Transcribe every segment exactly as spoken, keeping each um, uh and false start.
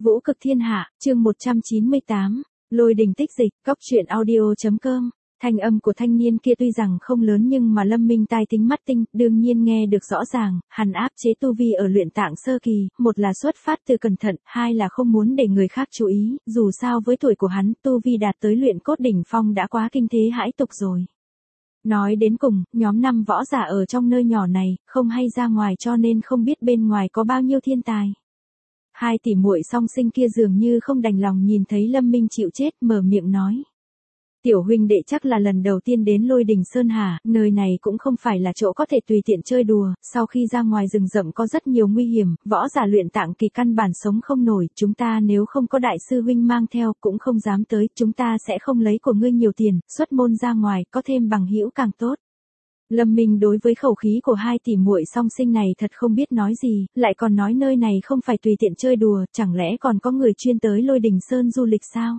Vũ cực thiên hạ, chương một trăm chín mươi tám, lôi đình tích dịch, cóc truyện audio.com. Thanh âm của thanh niên kia tuy rằng không lớn nhưng mà Lâm Minh tai tính mắt tinh, đương nhiên nghe được rõ ràng, hắn áp chế tu vi ở luyện tạng sơ kỳ, một là xuất phát từ cẩn thận, hai là không muốn để người khác chú ý, dù sao với tuổi của hắn, tu vi đạt tới luyện cốt đỉnh phong đã quá kinh thế hãi tục rồi. Nói đến cùng, nhóm năm võ giả ở trong nơi nhỏ này, không hay ra ngoài cho nên không biết bên ngoài có bao nhiêu thiên tài. Hai tỷ muội song sinh kia dường như không đành lòng nhìn thấy Lâm Minh chịu chết, mở miệng nói. Tiểu huynh đệ chắc là lần đầu tiên đến Lôi Đình Sơn hả, nơi này cũng không phải là chỗ có thể tùy tiện chơi đùa, sau khi ra ngoài rừng rậm có rất nhiều nguy hiểm, võ giả luyện tạng kỳ căn bản sống không nổi, chúng ta nếu không có đại sư huynh mang theo cũng không dám tới, chúng ta sẽ không lấy của ngươi nhiều tiền, xuất môn ra ngoài, có thêm bằng hữu càng tốt. Lâm Minh đối với khẩu khí của hai tỷ muội song sinh này thật không biết nói gì, lại còn nói nơi này không phải tùy tiện chơi đùa, chẳng lẽ còn có người chuyên tới Lôi Đình Sơn du lịch sao?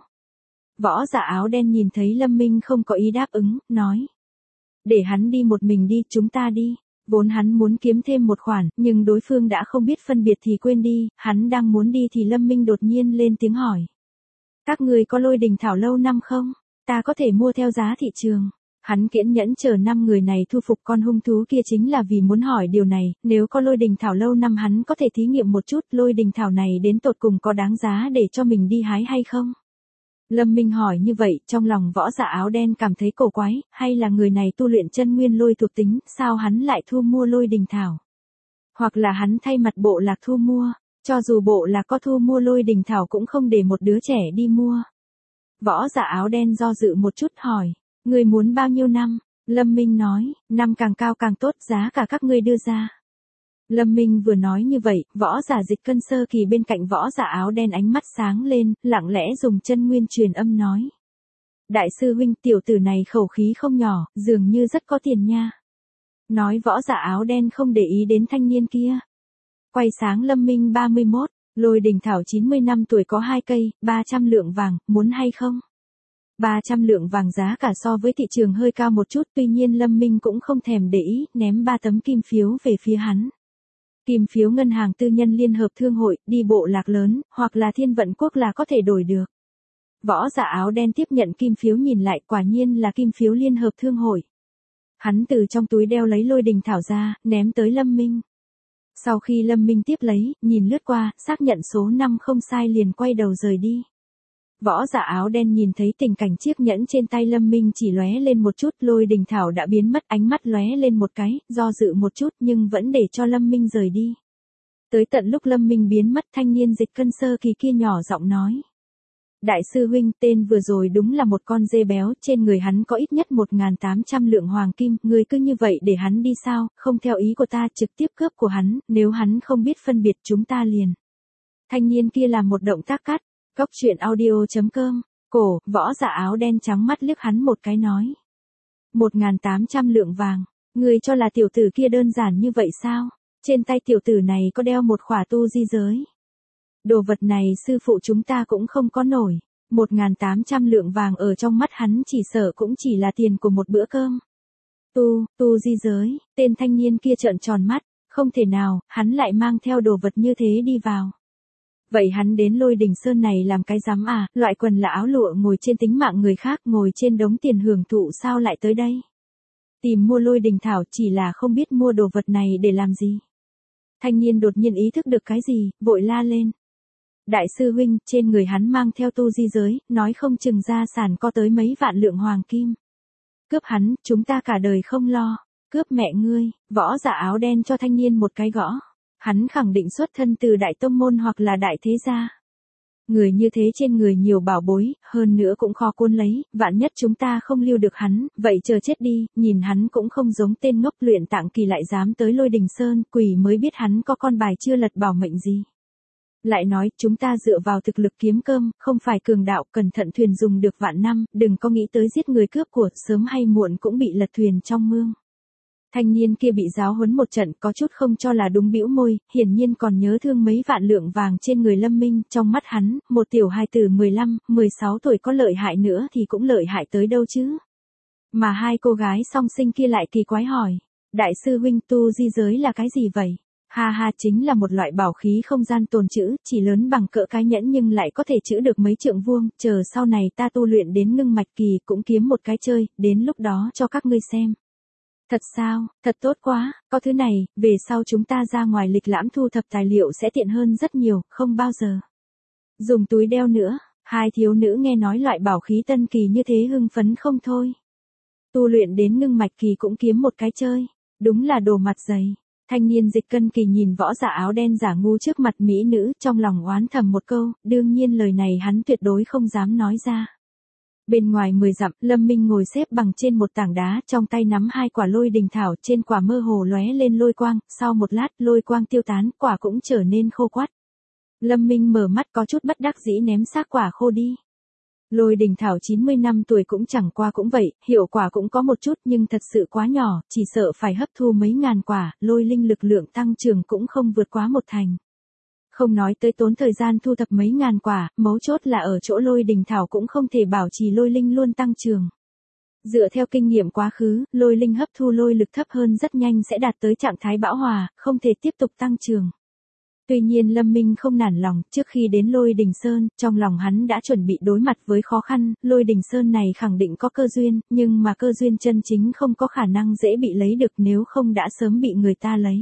Võ giả áo đen nhìn thấy Lâm Minh không có ý đáp ứng, nói. Để hắn đi một mình đi, chúng ta đi. Vốn hắn muốn kiếm thêm một khoản, nhưng đối phương đã không biết phân biệt thì quên đi, hắn đang muốn đi thì Lâm Minh đột nhiên lên tiếng hỏi. Các người có Lôi Đình Thảo lâu năm không? Ta có thể mua theo giá thị trường. Hắn kiên nhẫn chờ năm người này thu phục con hung thú kia chính là vì muốn hỏi điều này, nếu có Lôi Đình Thảo lâu năm hắn có thể thí nghiệm một chút Lôi Đình Thảo này đến tột cùng có đáng giá để cho mình đi hái hay không? Lâm Minh hỏi như vậy, trong lòng võ giả áo đen cảm thấy cổ quái, hay là người này tu luyện chân nguyên lôi thuộc tính, sao hắn lại thu mua Lôi Đình Thảo? Hoặc là hắn thay mặt bộ lạc thu mua, cho dù bộ lạc có thu mua Lôi Đình Thảo cũng không để một đứa trẻ đi mua. Võ giả áo đen do dự một chút hỏi, người muốn bao nhiêu năm? Lâm Minh nói, năm càng cao càng tốt, giá cả các ngươi đưa ra. Lâm Minh vừa nói như vậy, võ giả dịch cân sơ kỳ bên cạnh võ giả áo đen ánh mắt sáng lên, lặng lẽ dùng chân nguyên truyền âm nói. Đại sư huynh, tiểu tử này khẩu khí không nhỏ, dường như rất có tiền nha. Nói võ giả áo đen không để ý đến thanh niên kia. Quay sáng Lâm Minh ba mươi mốt, Lôi Đình Thảo chín mươi năm tuổi có hai cây, ba trăm lượng vàng, muốn hay không? ba trăm lượng vàng giá cả so với thị trường hơi cao một chút, tuy nhiên Lâm Minh cũng không thèm để ý, ném ba tấm kim phiếu về phía hắn. Kim phiếu ngân hàng tư nhân liên hợp thương hội, đi bộ lạc lớn, hoặc là thiên vận quốc là có thể đổi được. Võ giả áo đen tiếp nhận kim phiếu nhìn lại, quả nhiên là kim phiếu liên hợp thương hội. Hắn từ trong túi đeo lấy Lôi Đình Thảo ra, ném tới Lâm Minh. Sau khi Lâm Minh tiếp lấy, nhìn lướt qua, xác nhận số năm không sai liền quay đầu rời đi. Võ giả áo đen nhìn thấy tình cảnh chiếc nhẫn trên tay Lâm Minh chỉ lóe lên một chút, Lôi Đình Thảo đã biến mất, ánh mắt lóe lên một cái, do dự một chút nhưng vẫn để cho Lâm Minh rời đi. Tới tận lúc Lâm Minh biến mất, thanh niên dịch cân sơ kỳ kia nhỏ giọng nói. Đại sư huynh, tên vừa rồi đúng là một con dê béo, trên người hắn có ít nhất một nghìn tám trăm lượng hoàng kim, người cứ như vậy để hắn đi sao, không theo ý của ta, trực tiếp cướp của hắn, nếu hắn không biết phân biệt chúng ta liền. Thanh niên kia làm một động tác cắt. Cóc truyện audio.com, cổ, võ giả áo đen trắng mắt liếc hắn một cái nói. một nghìn tám trăm lượng vàng, người cho là tiểu tử kia đơn giản như vậy sao? Trên tay tiểu tử này có đeo một khỏa tu di giới. Đồ vật này sư phụ chúng ta cũng không có nổi, một nghìn tám trăm lượng vàng ở trong mắt hắn chỉ sợ cũng chỉ là tiền của một bữa cơm. Tu, tu di giới, tên thanh niên kia trợn tròn mắt, không thể nào, hắn lại mang theo đồ vật như thế đi vào. Vậy hắn đến Lôi Đình Sơn này làm cái rắm à, loại quần là áo lụa ngồi trên tính mạng người khác, ngồi trên đống tiền hưởng thụ sao lại tới đây? Tìm mua Lôi Đình Thảo chỉ là không biết mua đồ vật này để làm gì. Thanh niên đột nhiên ý thức được cái gì, vội la lên. Đại sư huynh, trên người hắn mang theo tu di giới, nói không chừng gia sản có tới mấy vạn lượng hoàng kim. Cướp hắn, chúng ta cả đời không lo. Cướp mẹ ngươi, võ giả áo đen cho thanh niên một cái gõ. Hắn khẳng định xuất thân từ đại tông môn hoặc là đại thế gia. Người như thế trên người nhiều bảo bối, hơn nữa cũng khó cuốn lấy, vạn nhất chúng ta không lưu được hắn, vậy chờ chết đi, nhìn hắn cũng không giống tên ngốc luyện tạng kỳ lại dám tới Lôi Đình Sơn, quỷ mới biết hắn có con bài chưa lật bảo mệnh gì. Lại nói, chúng ta dựa vào thực lực kiếm cơm, không phải cường đạo, cẩn thận thuyền dùng được vạn năm, đừng có nghĩ tới giết người cướp của, sớm hay muộn cũng bị lật thuyền trong mương. Thanh niên kia bị giáo huấn một trận có chút không cho là đúng bĩu môi, hiển nhiên còn nhớ thương mấy vạn lượng vàng trên người Lâm Minh, trong mắt hắn, một tiểu hài tử mười lăm, mười sáu tuổi có lợi hại nữa thì cũng lợi hại tới đâu chứ. Mà hai cô gái song sinh kia lại kỳ quái hỏi, đại sư huynh tu di giới là cái gì vậy? Ha ha, chính là một loại bảo khí không gian tồn trữ, chỉ lớn bằng cỡ cái nhẫn nhưng lại có thể trữ được mấy trượng vuông, chờ sau này ta tu luyện đến ngưng mạch kỳ cũng kiếm một cái chơi, đến lúc đó cho các ngươi xem. Thật sao, thật tốt quá, có thứ này, về sau chúng ta ra ngoài lịch lãm thu thập tài liệu sẽ tiện hơn rất nhiều, không bao giờ dùng túi đeo nữa. Hai thiếu nữ nghe nói loại bảo khí tân kỳ như thế hưng phấn không thôi. Tu luyện đến ngưng mạch kỳ cũng kiếm một cái chơi, đúng là đồ mặt dày. Thanh niên Dịch Cân Kỳ nhìn võ giả áo đen giả ngu trước mặt mỹ nữ, trong lòng oán thầm một câu, đương nhiên lời này hắn tuyệt đối không dám nói ra. Bên ngoài mười dặm, Lâm Minh ngồi xếp bằng trên một tảng đá, trong tay nắm hai quả lôi đình thảo, trên quả mơ hồ lóe lên lôi quang, sau một lát, lôi quang tiêu tán, quả cũng trở nên khô quắt. Lâm Minh mở mắt có chút bất đắc dĩ ném xác quả khô đi. Lôi đình thảo chín mươi năm tuổi cũng chẳng qua cũng vậy, hiệu quả cũng có một chút nhưng thật sự quá nhỏ, chỉ sợ phải hấp thu mấy ngàn quả, lôi linh lực lượng tăng trưởng cũng không vượt quá một thành. Không nói tới tốn thời gian thu thập mấy ngàn quả, mấu chốt là ở chỗ lôi đình thảo cũng không thể bảo trì lôi linh luôn tăng trưởng. Dựa theo kinh nghiệm quá khứ, lôi linh hấp thu lôi lực thấp hơn rất nhanh sẽ đạt tới trạng thái bão hòa, không thể tiếp tục tăng trưởng. Tuy nhiên Lâm Minh không nản lòng, trước khi đến Lôi Đình Sơn, trong lòng hắn đã chuẩn bị đối mặt với khó khăn, Lôi Đình Sơn này khẳng định có cơ duyên, nhưng mà cơ duyên chân chính không có khả năng dễ bị lấy được nếu không đã sớm bị người ta lấy.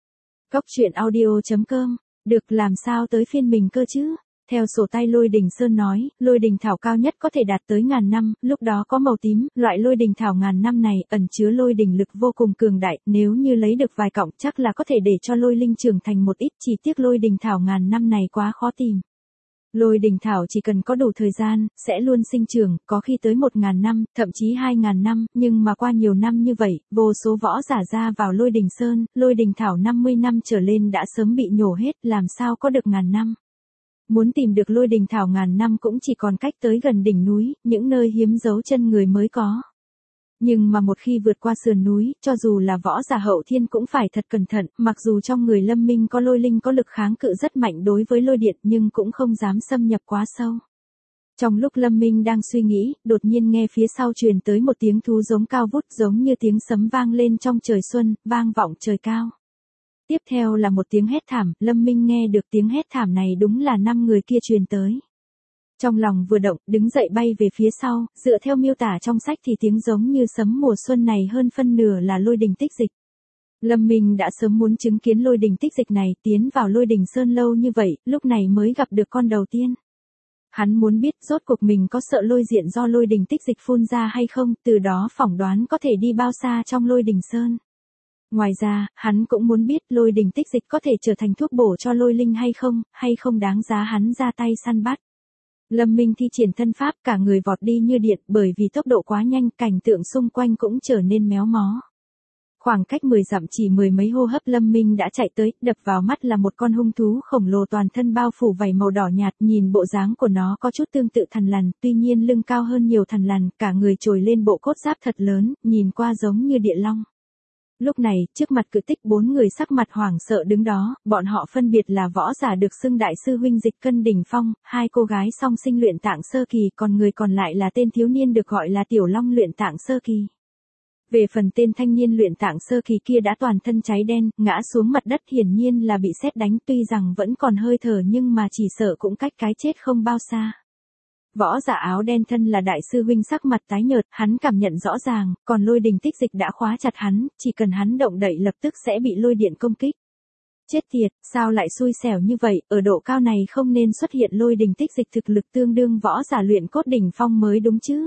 Cốc truyện audio chấm com, được làm sao tới phiên mình cơ chứ? Theo sổ tay Lôi Đình Sơn nói, lôi đình thảo cao nhất có thể đạt tới ngàn năm, lúc đó có màu tím, loại lôi đình thảo ngàn năm này ẩn chứa lôi đình lực vô cùng cường đại, nếu như lấy được vài cọng chắc là có thể để cho lôi linh trưởng thành một ít, chỉ tiếc lôi đình thảo ngàn năm này quá khó tìm. Lôi đình thảo chỉ cần có đủ thời gian, sẽ luôn sinh trưởng, có khi tới một ngàn năm, thậm chí hai ngàn năm, nhưng mà qua nhiều năm như vậy, vô số võ giả ra vào Lôi Đình Sơn, lôi đình thảo năm mươi năm trở lên đã sớm bị nhổ hết, làm sao có được ngàn năm. Muốn tìm được lôi đình thảo ngàn năm cũng chỉ còn cách tới gần đỉnh núi, những nơi hiếm dấu chân người mới có. Nhưng mà một khi vượt qua sườn núi, cho dù là võ giả hậu thiên cũng phải thật cẩn thận, mặc dù trong người Lâm Minh có lôi linh có lực kháng cự rất mạnh đối với lôi điện nhưng cũng không dám xâm nhập quá sâu. Trong lúc Lâm Minh đang suy nghĩ, đột nhiên nghe phía sau truyền tới một tiếng thú giống cao vút giống như tiếng sấm vang lên trong trời xuân, vang vọng trời cao. Tiếp theo là một tiếng hét thảm, Lâm Minh nghe được tiếng hét thảm này đúng là năm người kia truyền tới. Trong lòng vừa động, đứng dậy bay về phía sau, dựa theo miêu tả trong sách thì tiếng giống như sấm mùa xuân này hơn phân nửa là lôi đình tích dịch. Lâm Minh đã sớm muốn chứng kiến lôi đình tích dịch này, tiến vào Lôi Đình Sơn lâu như vậy, lúc này mới gặp được con đầu tiên. Hắn muốn biết rốt cuộc mình có sợ lôi diện do lôi đình tích dịch phun ra hay không, từ đó phỏng đoán có thể đi bao xa trong Lôi Đình Sơn. Ngoài ra, hắn cũng muốn biết lôi đình tích dịch có thể trở thành thuốc bổ cho lôi linh hay không, hay không đáng giá hắn ra tay săn bắt. Lâm Minh thi triển thân pháp cả người vọt đi như điện bởi vì tốc độ quá nhanh, cảnh tượng xung quanh cũng trở nên méo mó. Khoảng cách mười dặm chỉ mười mấy hô hấp Lâm Minh đã chạy tới, đập vào mắt là một con hung thú khổng lồ toàn thân bao phủ vảy màu đỏ nhạt, nhìn bộ dáng của nó có chút tương tự thằn lằn, tuy nhiên lưng cao hơn nhiều thằn lằn, cả người trồi lên bộ cốt giáp thật lớn, nhìn qua giống như địa long. Lúc này, trước mặt cự tích bốn người sắc mặt hoảng sợ đứng đó, bọn họ phân biệt là võ giả được xưng đại sư huynh Dịch Cân đỉnh phong, hai cô gái song sinh luyện tạng sơ kỳ, còn người còn lại là tên thiếu niên được gọi là Tiểu Long luyện tạng sơ kỳ. Về phần tên thanh niên luyện tạng sơ kỳ kia đã toàn thân cháy đen, ngã xuống mặt đất hiển nhiên là bị sét đánh, tuy rằng vẫn còn hơi thở nhưng mà chỉ sợ cũng cách cái chết không bao xa. Võ giả áo đen thân là đại sư huynh sắc mặt tái nhợt, hắn cảm nhận rõ ràng, còn lôi đình tích dịch đã khóa chặt hắn, chỉ cần hắn động đậy lập tức sẽ bị lôi điện công kích. Chết tiệt, sao lại xui xẻo như vậy, ở độ cao này không nên xuất hiện lôi đình tích dịch thực lực tương đương võ giả luyện cốt đỉnh phong mới đúng chứ.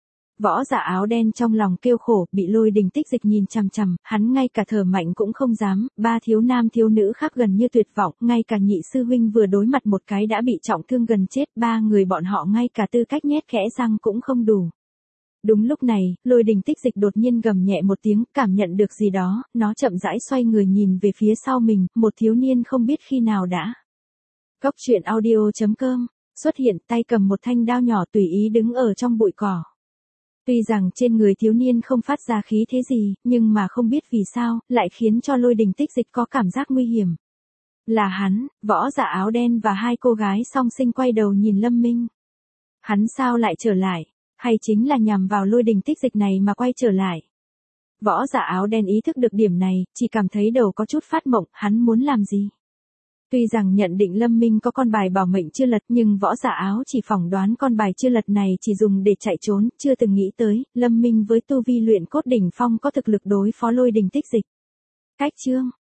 Võ giả áo đen trong lòng kêu khổ, bị lôi đình tích dịch nhìn chằm chằm, hắn ngay cả thở mạnh cũng không dám, ba thiếu nam thiếu nữ khác gần như tuyệt vọng, ngay cả nhị sư huynh vừa đối mặt một cái đã bị trọng thương gần chết, ba người bọn họ ngay cả tư cách nhét khẽ răng cũng không đủ. Đúng lúc này, lôi đình tích dịch đột nhiên gầm nhẹ một tiếng, cảm nhận được gì đó, nó chậm rãi xoay người nhìn về phía sau mình, một thiếu niên không biết khi nào đã. Cốc truyện audio chấm com, xuất hiện tay cầm một thanh đao nhỏ tùy ý đứng ở trong bụi cỏ. Tuy rằng trên người thiếu niên không phát ra khí thế gì, nhưng mà không biết vì sao, lại khiến cho lôi đình tích dịch có cảm giác nguy hiểm. Là hắn, võ giả áo đen và hai cô gái song sinh quay đầu nhìn Lâm Minh. Hắn sao lại trở lại, hay chính là nhằm vào lôi đình tích dịch này mà quay trở lại. Võ Giả Áo Đen ý thức được điểm này, chỉ cảm thấy đầu có chút phát mộng, hắn muốn làm gì? Tuy rằng nhận định Lâm Minh có con bài bảo mệnh chưa lật, nhưng Võ Giả Áo chỉ phỏng đoán con bài chưa lật này chỉ dùng để chạy trốn, chưa từng nghĩ tới, Lâm Minh với tu vi luyện cốt đỉnh phong có thực lực đối phó Lôi Đình Tích Dịch. Cách chương